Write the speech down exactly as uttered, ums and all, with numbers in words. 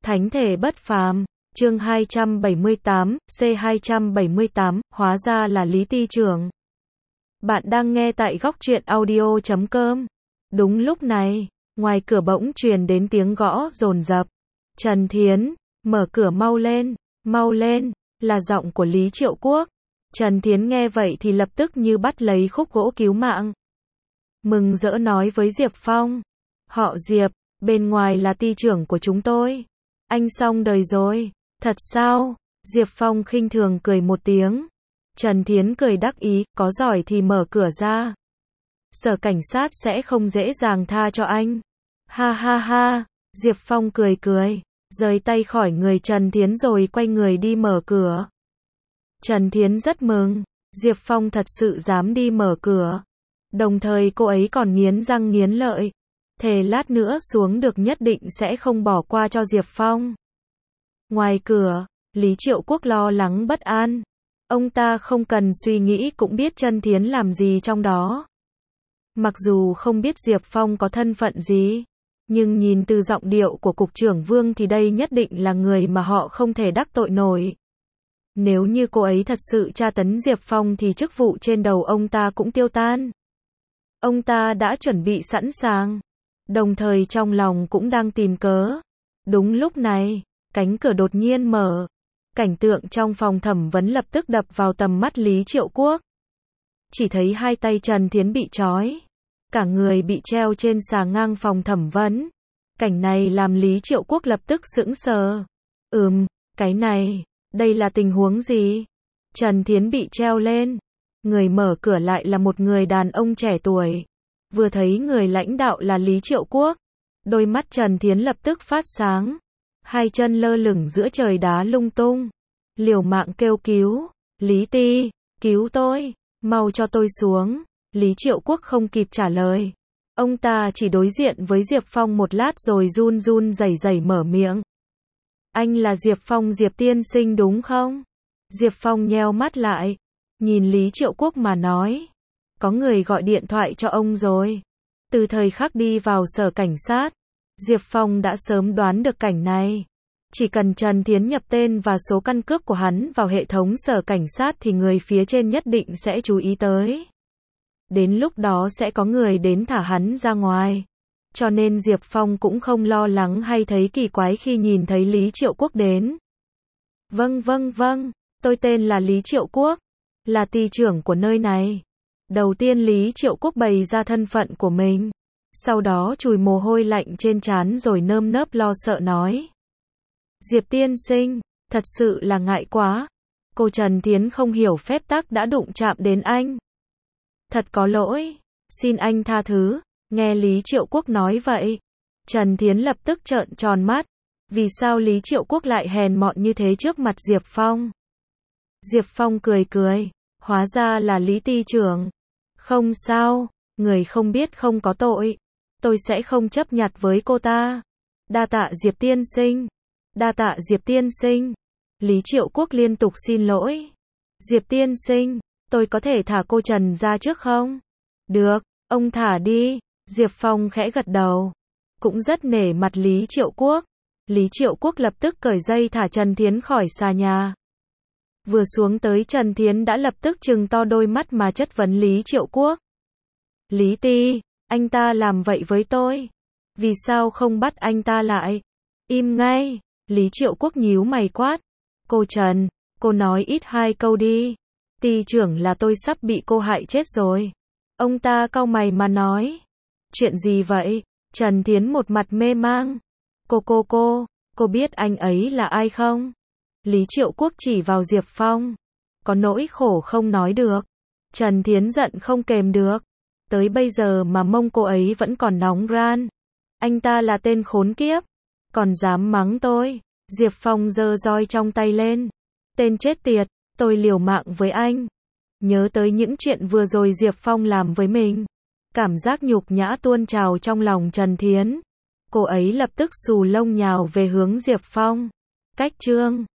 Thánh thể bất phàm, chương hai trăm bảy mươi tám, C hai trăm bảy mươi tám, hóa ra là Lý Ty trưởng. Bạn đang nghe tại góc truyện audio chấm com. Đúng lúc này, ngoài cửa bỗng truyền đến tiếng gõ dồn dập. Trần Thiến, mở cửa mau lên, mau lên, là giọng của Lý Triệu Quốc. Trần Thiến nghe vậy thì lập tức như bắt lấy khúc gỗ cứu mạng. Mừng rỡ nói với Diệp Phong. Họ Diệp, bên ngoài là ty trưởng của chúng tôi. Anh xong đời rồi. Thật sao? Diệp Phong khinh thường cười một tiếng. Trần Thiến cười đắc ý, có giỏi thì mở cửa ra. Sở cảnh sát sẽ không dễ dàng tha cho anh. Ha ha ha, Diệp Phong cười cười, rời tay khỏi người Trần Thiến rồi quay người đi mở cửa. Trần Thiến rất mừng, Diệp Phong thật sự dám đi mở cửa. Đồng thời cô ấy còn nghiến răng nghiến lợi. Thề lát nữa xuống được nhất định sẽ không bỏ qua cho Diệp Phong. Ngoài cửa, Lý Triệu Quốc lo lắng bất an. Ông ta không cần suy nghĩ cũng biết Trần Thiến làm gì trong đó. Mặc dù không biết Diệp Phong có thân phận gì, nhưng nhìn từ giọng điệu của Cục trưởng Vương thì đây nhất định là người mà họ không thể đắc tội nổi. Nếu như cô ấy thật sự tra tấn Diệp Phong thì chức vụ trên đầu ông ta cũng tiêu tan. Ông ta đã chuẩn bị sẵn sàng, đồng thời trong lòng cũng đang tìm cớ. Đúng lúc này, cánh cửa đột nhiên mở. Cảnh tượng trong phòng thẩm vấn lập tức đập vào tầm mắt Lý Triệu Quốc. Chỉ thấy hai tay Trần Thiến bị trói, cả người bị treo trên xà ngang phòng thẩm vấn. Cảnh này làm Lý Triệu Quốc lập tức sững sờ. Ừm, cái này, đây là tình huống gì? Trần Thiến bị treo lên. Người mở cửa lại là một người đàn ông trẻ tuổi. Vừa thấy người lãnh đạo là Lý Triệu Quốc, đôi mắt Trần Thiến lập tức phát sáng. Hai chân lơ lửng giữa trời đá lung tung, liều mạng kêu cứu. Lý Ty, cứu tôi, mau cho tôi xuống. Lý Triệu Quốc không kịp trả lời. Ông ta chỉ đối diện với Diệp Phong một lát rồi run run rẩy rẩy mở miệng. Anh là Diệp Phong, Diệp tiên sinh đúng không? Diệp Phong nheo mắt lại, nhìn Lý Triệu Quốc mà nói. Có người gọi điện thoại cho ông rồi. Từ thời khắc đi vào sở cảnh sát, Diệp Phong đã sớm đoán được cảnh này. Chỉ cần Trần Thiến nhập tên và số căn cước của hắn vào hệ thống sở cảnh sát thì người phía trên nhất định sẽ chú ý tới. Đến lúc đó sẽ có người đến thả hắn ra ngoài. Cho nên Diệp Phong cũng không lo lắng hay thấy kỳ quái khi nhìn thấy Lý Triệu Quốc đến. Vâng vâng vâng, tôi tên là Lý Triệu Quốc, là ty trưởng của nơi này. Đầu tiên Lý Triệu Quốc bày ra thân phận của mình. Sau đó chùi mồ hôi lạnh trên trán rồi nơm nớp lo sợ nói. Diệp tiên sinh, thật sự là ngại quá. Cô Trần Thiến không hiểu phép tắc đã đụng chạm đến anh. Thật có lỗi, xin anh tha thứ. Nghe Lý Triệu Quốc nói vậy, Trần Thiến lập tức trợn tròn mắt. Vì sao Lý Triệu Quốc lại hèn mọn như thế trước mặt Diệp Phong? Diệp Phong cười cười, hóa ra là Lý Ty trưởng. Không sao, người không biết không có tội. Tôi sẽ không chấp nhặt với cô ta. Đa tạ Diệp tiên sinh. Đa tạ Diệp tiên sinh. Lý Triệu Quốc liên tục xin lỗi. Diệp tiên sinh, tôi có thể thả cô Trần ra trước không? Được, ông thả đi. Diệp Phong khẽ gật đầu. Cũng rất nể mặt Lý Triệu Quốc. Lý Triệu Quốc lập tức cởi dây thả Trần Thiến khỏi xà nhà. Vừa xuống tới Trần Thiến đã lập tức trừng to đôi mắt mà chất vấn Lý Triệu Quốc. Lý Ty, anh ta làm vậy với tôi. Vì sao không bắt anh ta lại? Im ngay. Lý Triệu Quốc nhíu mày quát. Cô Trần, cô nói ít hai câu đi. Ty trưởng là tôi sắp bị cô hại chết rồi. Ông ta cau mày mà nói. Chuyện gì vậy? Trần Thiến một mặt mê mang. Cô cô cô, cô biết anh ấy là ai không? Lý Triệu Quốc chỉ vào Diệp Phong. Có nỗi khổ không nói được. Trần Thiến giận không kềm được. Tới bây giờ mà mông cô ấy vẫn còn nóng ran. Anh ta là tên khốn kiếp, còn dám mắng tôi. Diệp Phong giơ roi trong tay lên. Tên chết tiệt, tôi liều mạng với anh. Nhớ tới những chuyện vừa rồi Diệp Phong làm với mình. Cảm giác nhục nhã tuôn trào trong lòng Trần Thiến. Cô ấy lập tức xù lông nhào về hướng Diệp Phong. Cách chương